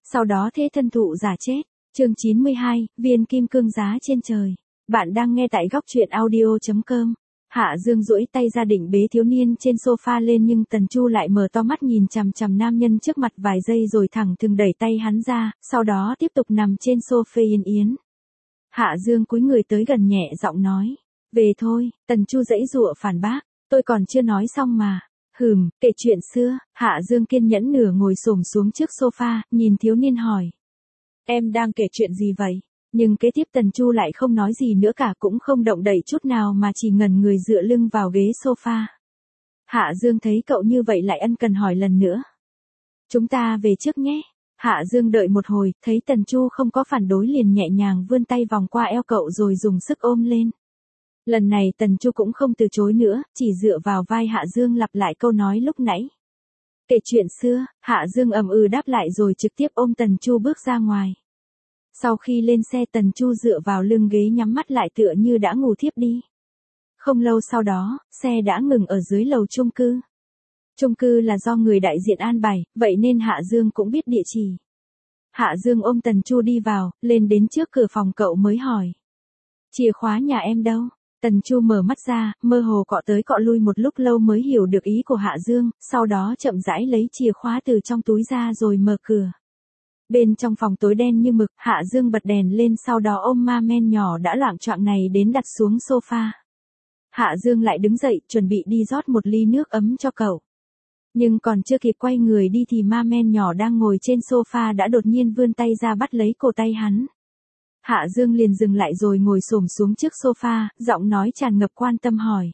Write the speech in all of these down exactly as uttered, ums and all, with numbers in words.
Sau đó thế thân thụ giả chết. Chương chín mươi hai, viên kim cương giá trên trời. Bạn đang nghe tại góc truyện audio chấm com. Hạ Dương duỗi tay ra định bế thiếu niên trên sofa lên nhưng Tần Chu lại mở to mắt nhìn chằm chằm nam nhân trước mặt vài giây rồi thẳng thừng đẩy tay hắn ra, sau đó tiếp tục nằm trên sofa yên yến. Hạ Dương cúi người tới gần nhẹ giọng nói, về thôi. Tần Chu giãy giụa phản bác, tôi còn chưa nói xong mà. Hừm, kể chuyện xưa. Hạ Dương kiên nhẫn nửa ngồi xổm xuống trước sofa, nhìn thiếu niên hỏi. Em đang kể chuyện gì vậy? Nhưng kế tiếp Tần Chu lại không nói gì nữa cả, cũng không động đậy chút nào mà chỉ ngẩn người dựa lưng vào ghế sofa. Hạ Dương thấy cậu như vậy lại ân cần hỏi lần nữa. Chúng ta về trước nhé. Hạ Dương đợi một hồi, thấy Tần Chu không có phản đối liền nhẹ nhàng vươn tay vòng qua eo cậu rồi dùng sức ôm lên. Lần này Tần Chu cũng không từ chối nữa, chỉ dựa vào vai Hạ Dương lặp lại câu nói lúc nãy. Kể chuyện xưa. Hạ Dương ầm ừ đáp lại rồi trực tiếp ôm Tần Chu bước ra ngoài. Sau khi lên xe Tần Chu dựa vào lưng ghế nhắm mắt lại tựa như đã ngủ thiếp đi. Không lâu sau đó, xe đã ngừng ở dưới lầu chung cư. Chung cư là do người đại diện an bài, vậy nên Hạ Dương cũng biết địa chỉ. Hạ Dương ôm Tần Chu đi vào, lên đến trước cửa phòng cậu mới hỏi. Chìa khóa nhà em đâu? Tần Chu mở mắt ra, mơ hồ cọ tới cọ lui một lúc lâu mới hiểu được ý của Hạ Dương, sau đó chậm rãi lấy chìa khóa từ trong túi ra rồi mở cửa. Bên trong phòng tối đen như mực, Hạ Dương bật đèn lên sau đó ôm ma men nhỏ đã loạng choạng này đến đặt xuống sofa. Hạ Dương lại đứng dậy, chuẩn bị đi rót một ly nước ấm cho cậu. Nhưng còn chưa kịp quay người đi thì ma men nhỏ đang ngồi trên sofa đã đột nhiên vươn tay ra bắt lấy cổ tay hắn. Hạ Dương liền dừng lại rồi ngồi xổm xuống trước sofa, giọng nói tràn ngập quan tâm hỏi.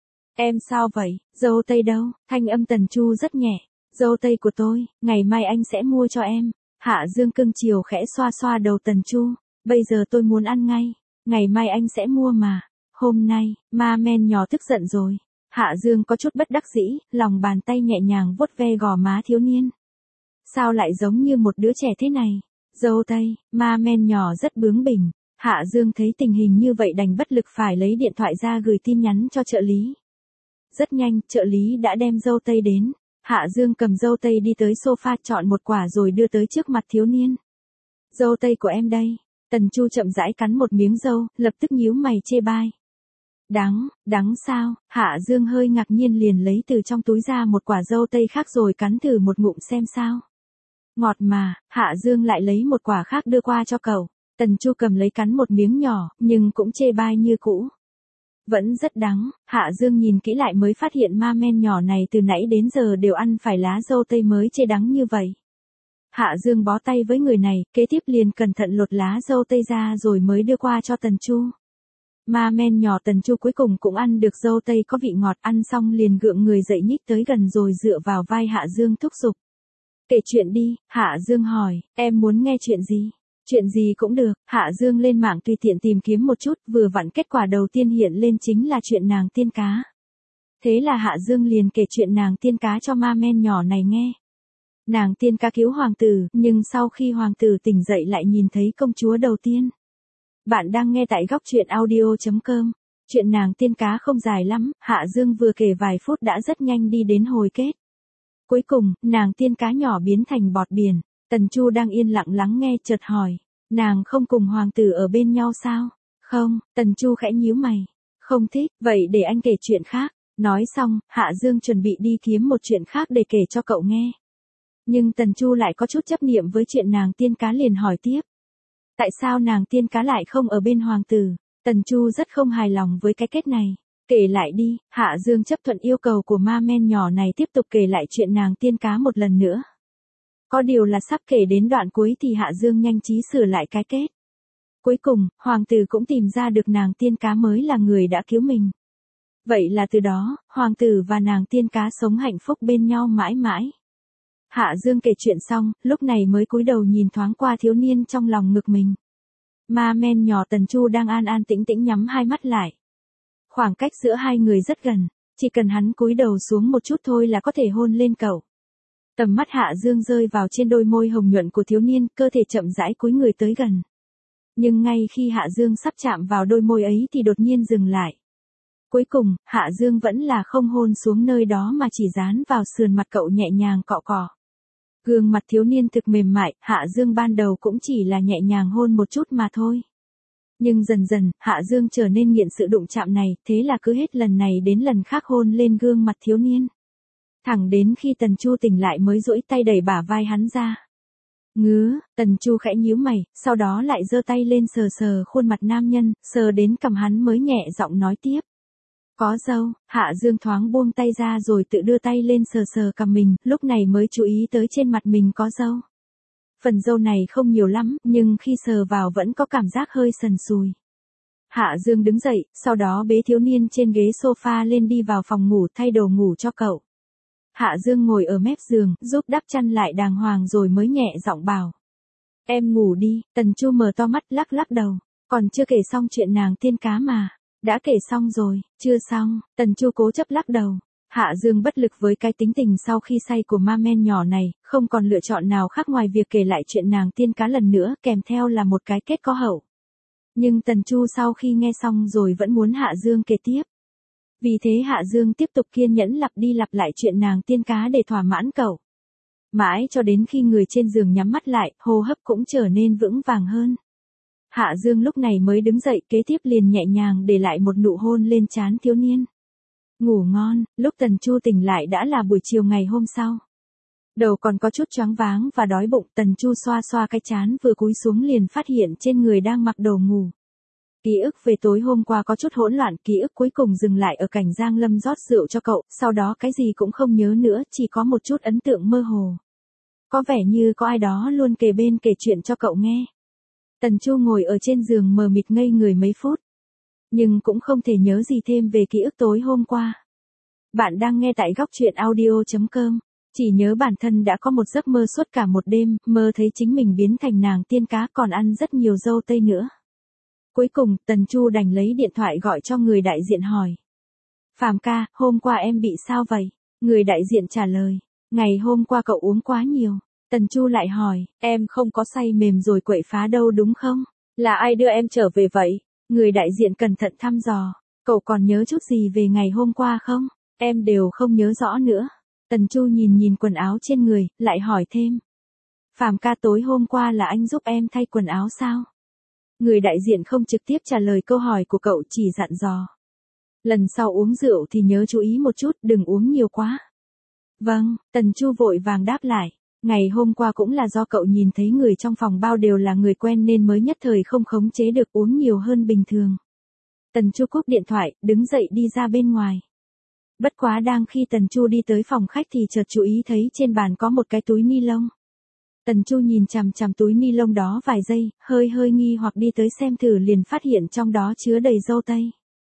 Em sao vậy, dâu tây đâu? Thanh âm Tần Chu rất nhẹ. Dâu tây của tôi, ngày mai anh sẽ mua cho em. Hạ Dương cưng chiều khẽ xoa xoa đầu Tần Chu. Bây giờ tôi muốn ăn ngay. Ngày mai anh sẽ mua mà. Hôm nay, ma men nhỏ tức giận rồi. Hạ Dương có chút bất đắc dĩ, lòng bàn tay nhẹ nhàng vuốt ve gò má thiếu niên. Sao lại giống như một đứa trẻ thế này? Dâu tây, ma men nhỏ rất bướng bỉnh. Hạ Dương thấy tình hình như vậy đành bất lực phải lấy điện thoại ra gửi tin nhắn cho trợ lý. Rất nhanh, trợ lý đã đem dâu tây đến. Hạ Dương cầm dâu tây đi tới sofa chọn một quả rồi đưa tới trước mặt thiếu niên. Dâu tây của em đây. Tần Chu chậm rãi cắn một miếng dâu, lập tức nhíu mày chê bai. Đắng, đắng sao? Hạ Dương hơi ngạc nhiên liền lấy từ trong túi ra một quả dâu tây khác rồi cắn thử một ngụm xem sao. Ngọt mà. Hạ Dương lại lấy một quả khác đưa qua cho cậu. Tần Chu cầm lấy cắn một miếng nhỏ, nhưng cũng chê bai như cũ. Vẫn rất đắng. Hạ Dương nhìn kỹ lại mới phát hiện ma men nhỏ này từ nãy đến giờ đều ăn phải lá dâu tây mới chê đắng như vậy. Hạ Dương bó tay với người này, kế tiếp liền cẩn thận lột lá dâu tây ra rồi mới đưa qua cho Tần Chu. Ma men nhỏ Tần Chu cuối cùng cũng ăn được dâu tây có vị ngọt, ăn xong liền gượng người dậy nhích tới gần rồi dựa vào vai Hạ Dương thúc giục. Kể chuyện đi. Hạ Dương hỏi, em muốn nghe chuyện gì? Chuyện gì cũng được. Hạ Dương lên mạng tùy tiện tìm kiếm một chút, vừa vặn kết quả đầu tiên hiện lên chính là chuyện nàng tiên cá. Thế là Hạ Dương liền kể chuyện nàng tiên cá cho ma men nhỏ này nghe. Nàng tiên cá cứu hoàng tử, nhưng sau khi hoàng tử tỉnh dậy lại nhìn thấy công chúa đầu tiên. Bạn đang nghe tại góc truyện audio chấm com. Chuyện nàng tiên cá không dài lắm, Hạ Dương vừa kể vài phút đã rất nhanh đi đến hồi kết. Cuối cùng, nàng tiên cá nhỏ biến thành bọt biển. Tần Chu đang yên lặng lắng nghe chợt hỏi. Nàng không cùng hoàng tử ở bên nhau sao? Không. Tần Chu khẽ nhíu mày. Không thích, vậy để anh kể chuyện khác. Nói xong, Hạ Dương chuẩn bị đi kiếm một chuyện khác để kể cho cậu nghe. Nhưng Tần Chu lại có chút chấp niệm với chuyện nàng tiên cá liền hỏi tiếp. Tại sao nàng tiên cá lại không ở bên hoàng tử? Tần Chu rất không hài lòng với cái kết này. Kể lại đi. Hạ Dương chấp thuận yêu cầu của ma men nhỏ này tiếp tục kể lại chuyện nàng tiên cá một lần nữa. Có điều là sắp kể đến đoạn cuối thì Hạ Dương nhanh trí sửa lại cái kết. Cuối cùng, hoàng tử cũng tìm ra được nàng tiên cá mới là người đã cứu mình. Vậy là từ đó, hoàng tử và nàng tiên cá sống hạnh phúc bên nhau mãi mãi. Hạ Dương kể chuyện xong, lúc này mới cúi đầu nhìn thoáng qua thiếu niên trong lòng ngực mình. Ma men nhỏ Tần Chu đang an an tĩnh tĩnh nhắm hai mắt lại. Khoảng cách giữa hai người rất gần, chỉ cần hắn cúi đầu xuống một chút thôi là có thể hôn lên cậu. Tầm mắt Hạ Dương rơi vào trên đôi môi hồng nhuận của thiếu niên, cơ thể chậm rãi cúi người tới gần. Nhưng ngay khi Hạ Dương sắp chạm vào đôi môi ấy thì đột nhiên dừng lại. Cuối cùng, Hạ Dương vẫn là không hôn xuống nơi đó mà chỉ dán vào sườn mặt cậu nhẹ nhàng cọ cọ. Gương mặt thiếu niên thực mềm mại, Hạ Dương ban đầu cũng chỉ là nhẹ nhàng hôn một chút mà thôi. Nhưng dần dần, Hạ Dương trở nên nghiện sự đụng chạm này, thế là cứ hết lần này đến lần khác hôn lên gương mặt thiếu niên. Thẳng đến khi Tần Chu tỉnh lại mới duỗi tay đẩy bả vai hắn ra. Ngứa, Tần Chu khẽ nhíu mày, sau đó lại giơ tay lên sờ sờ khuôn mặt nam nhân, sờ đến cằm hắn mới nhẹ giọng nói tiếp. Có dâu, Hạ Dương thoáng buông tay ra rồi tự đưa tay lên sờ sờ cằm mình, lúc này mới chú ý tới trên mặt mình có dâu. Phần dâu này không nhiều lắm, nhưng khi sờ vào vẫn có cảm giác hơi sần sùi. Hạ Dương đứng dậy, sau đó bế thiếu niên trên ghế sofa lên đi vào phòng ngủ thay đồ ngủ cho cậu. Hạ Dương ngồi ở mép giường, giúp đắp chăn lại đàng hoàng rồi mới nhẹ giọng bảo. Em ngủ đi, Tần Chu mở to mắt lắc lắc đầu, còn chưa kể xong chuyện nàng tiên cá mà. Đã kể xong rồi, chưa xong, Tần Chu cố chấp lắc đầu. Hạ Dương bất lực với cái tính tình sau khi say của ma men nhỏ này, không còn lựa chọn nào khác ngoài việc kể lại chuyện nàng tiên cá lần nữa kèm theo là một cái kết có hậu. Nhưng Tần Chu sau khi nghe xong rồi vẫn muốn Hạ Dương kể tiếp. Vì thế Hạ Dương tiếp tục kiên nhẫn lặp đi lặp lại chuyện nàng tiên cá để thỏa mãn cậu. Mãi cho đến khi người trên giường nhắm mắt lại, hô hấp cũng trở nên vững vàng hơn. Hạ Dương lúc này mới đứng dậy, kế tiếp liền nhẹ nhàng để lại một nụ hôn lên trán thiếu niên. Ngủ ngon, lúc Tần Chu tỉnh lại đã là buổi chiều ngày hôm sau. Đầu còn có chút choáng váng và đói bụng, Tần Chu xoa xoa cái trán vừa cúi xuống liền phát hiện trên người đang mặc đồ ngủ. Ký ức về tối hôm qua có chút hỗn loạn, ký ức cuối cùng dừng lại ở cảnh Giang Lâm rót rượu cho cậu, sau đó cái gì cũng không nhớ nữa, chỉ có một chút ấn tượng mơ hồ. Có vẻ như có ai đó luôn kề bên kể chuyện cho cậu nghe. Tần Chu ngồi ở trên giường mờ mịt ngây người mấy phút. Nhưng cũng không thể nhớ gì thêm về ký ức tối hôm qua. Bạn đang nghe tại góc truyện audio chấm com. Chỉ nhớ bản thân đã có một giấc mơ suốt cả một đêm, mơ thấy chính mình biến thành nàng tiên cá còn ăn rất nhiều dâu tây nữa. Cuối cùng, Tần Chu đành lấy điện thoại gọi cho người đại diện hỏi. Phàm ca, hôm qua em bị sao vậy? Người đại diện trả lời. Ngày hôm qua cậu uống quá nhiều. Tần Chu lại hỏi, em không có say mềm rồi quậy phá đâu đúng không? Là ai đưa em trở về vậy? Người đại diện cẩn thận thăm dò, cậu còn nhớ chút gì về ngày hôm qua không? Em đều không nhớ rõ nữa. Tần Chu nhìn nhìn quần áo trên người, lại hỏi thêm. Phàm ca tối hôm qua là anh giúp em thay quần áo sao? Người đại diện không trực tiếp trả lời câu hỏi của cậu, chỉ dặn dò. Lần sau uống rượu thì nhớ chú ý một chút, đừng uống nhiều quá. Vâng, Tần Chu vội vàng đáp lại. Ngày hôm qua cũng là do cậu nhìn thấy người trong phòng bao đều là người quen nên mới nhất thời không khống chế được uống nhiều hơn bình thường. Tần Chu cúp điện thoại, đứng dậy đi ra bên ngoài. Bất quá đang khi Tần Chu đi tới phòng khách thì chợt chú ý thấy trên bàn có một cái túi ni lông. Tần Chu nhìn chằm chằm túi ni lông đó vài giây, hơi hơi nghi hoặc đi tới xem thử liền phát hiện trong đó chứa đầy dâu tây.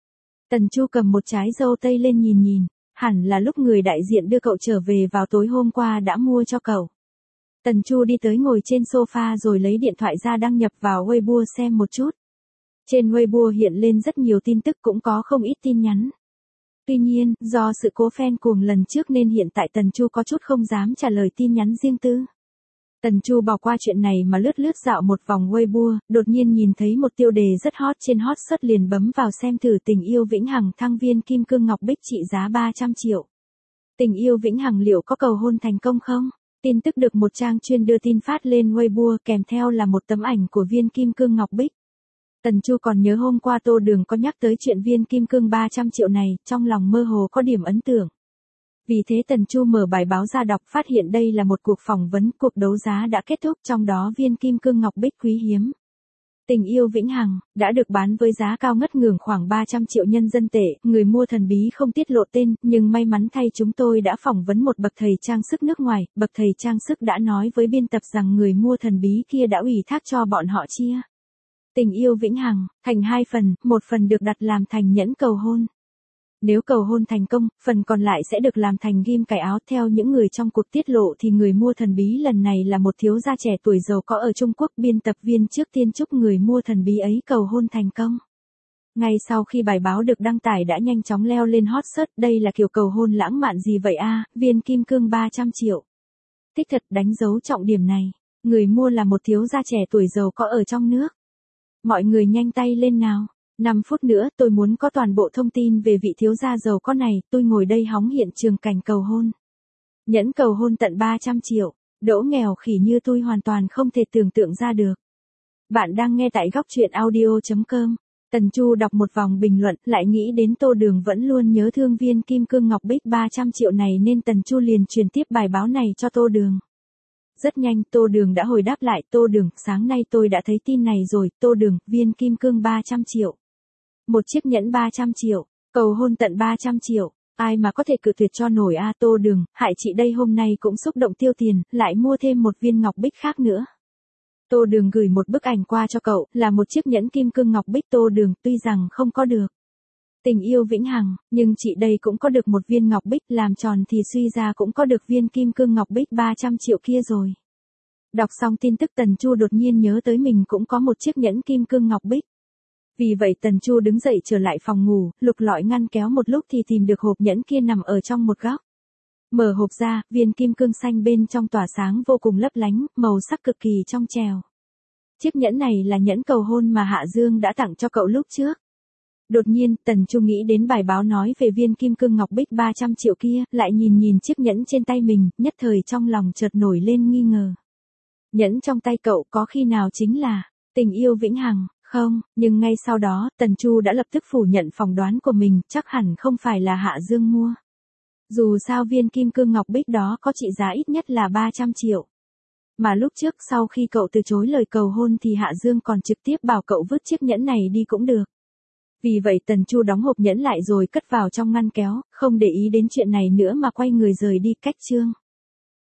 Tần Chu cầm một trái dâu tây lên nhìn nhìn, hẳn là lúc người đại diện đưa cậu trở về vào tối hôm qua đã mua cho cậu. Tần Chu đi tới ngồi trên sofa rồi lấy điện thoại ra đăng nhập vào Weibo xem một chút. Trên Weibo hiện lên rất nhiều tin tức cũng có không ít tin nhắn. Tuy nhiên, do sự cố fan cuồng lần trước nên hiện tại Tần Chu có chút không dám trả lời tin nhắn riêng tư. Tần Chu bỏ qua chuyện này mà lướt lướt dạo một vòng Weibo, đột nhiên nhìn thấy một tiêu đề rất hot trên hot search liền bấm vào xem thử tình yêu vĩnh hằng thăng viên kim cương ngọc bích trị giá ba trăm triệu. Tình yêu vĩnh hằng liệu có cầu hôn thành công không? Tin tức được một trang chuyên đưa tin phát lên Weibo kèm theo là một tấm ảnh của viên kim cương ngọc bích. Tần Chu còn nhớ hôm qua Tô Đường có nhắc tới chuyện viên kim cương ba trăm triệu này, trong lòng mơ hồ có điểm ấn tượng. Vì thế Tần Chu mở bài báo ra đọc phát hiện đây là một cuộc phỏng vấn, cuộc đấu giá đã kết thúc trong đó viên kim cương ngọc bích quý hiếm. Tình yêu vĩnh hằng, đã được bán với giá cao ngất ngưởng khoảng ba trăm triệu nhân dân tệ, người mua thần bí không tiết lộ tên, nhưng may mắn thay chúng tôi đã phỏng vấn một bậc thầy trang sức nước ngoài, bậc thầy trang sức đã nói với biên tập rằng người mua thần bí kia đã ủy thác cho bọn họ chia. Tình yêu vĩnh hằng, thành hai phần, một phần được đặt làm thành nhẫn cầu hôn. Nếu cầu hôn thành công, phần còn lại sẽ được làm thành ghim cài áo. Theo những người trong cuộc tiết lộ thì người mua thần bí lần này là một thiếu gia trẻ tuổi giàu có ở Trung Quốc. Biên tập viên trước tiên chúc người mua thần bí ấy cầu hôn thành công. Ngay sau khi bài báo được đăng tải đã nhanh chóng leo lên hot search. Đây là kiểu cầu hôn lãng mạn gì vậy a? Viên kim cương ba trăm triệu. Thích thật, đánh dấu trọng điểm này. Người mua là một thiếu gia trẻ tuổi giàu có ở trong nước. Mọi người nhanh tay lên nào. năm phút nữa tôi muốn có toàn bộ thông tin về vị thiếu gia giàu có này, tôi ngồi đây hóng hiện trường cảnh cầu hôn. Nhẫn cầu hôn tận ba trăm triệu. Đỗ nghèo khỉ như tôi hoàn toàn không thể tưởng tượng ra được. Bạn đang nghe tại góc truyện audio.com. Tần Chu đọc một vòng bình luận, lại nghĩ đến Tô Đường vẫn luôn nhớ thương viên kim cương ngọc bích ba trăm triệu này nên Tần Chu liền truyền tiếp bài báo này cho Tô Đường. Rất nhanh Tô Đường đã hồi đáp lại, Tô Đường, sáng nay tôi đã thấy tin này rồi, Tô Đường, viên kim cương ba trăm triệu. Một chiếc nhẫn ba trăm triệu, cầu hôn tận ba trăm triệu, ai mà có thể cự tuyệt cho nổi a. Tô Đường, hại chị đây hôm nay cũng xúc động tiêu tiền, lại mua thêm một viên ngọc bích khác nữa. Tô Đường gửi một bức ảnh qua cho cậu, là một chiếc nhẫn kim cương ngọc bích. Tô Đường, tuy rằng không có được tình yêu vĩnh hằng, nhưng chị đây cũng có được một viên ngọc bích, làm tròn thì suy ra cũng có được viên kim cương ngọc bích ba trăm triệu kia rồi. Đọc xong tin tức Tần Chu đột nhiên nhớ tới mình cũng có một chiếc nhẫn kim cương ngọc bích. Vì vậy Tần Chu đứng dậy trở lại phòng ngủ, lục lọi ngăn kéo một lúc thì tìm được hộp nhẫn kia nằm ở trong một góc. Mở hộp ra, viên kim cương xanh bên trong tỏa sáng vô cùng lấp lánh, màu sắc cực kỳ trong trẻo. Chiếc nhẫn này là nhẫn cầu hôn mà Hạ Dương đã tặng cho cậu lúc trước. Đột nhiên, Tần Chu nghĩ đến bài báo nói về viên kim cương ngọc bích ba trăm triệu kia, lại nhìn nhìn chiếc nhẫn trên tay mình, nhất thời trong lòng chợt nổi lên nghi ngờ. Nhẫn trong tay cậu có khi nào chính là tình yêu vĩnh hằng? Không, nhưng ngay sau đó, Tần Chu đã lập tức phủ nhận phỏng đoán của mình, chắc hẳn không phải là Hạ Dương mua. Dù sao viên kim cương ngọc bích đó có trị giá ít nhất là ba trăm triệu. Mà lúc trước sau khi cậu từ chối lời cầu hôn thì Hạ Dương còn trực tiếp bảo cậu vứt chiếc nhẫn này đi cũng được. Vì vậy Tần Chu đóng hộp nhẫn lại rồi cất vào trong ngăn kéo, không để ý đến chuyện này nữa mà quay người rời đi. Cách chương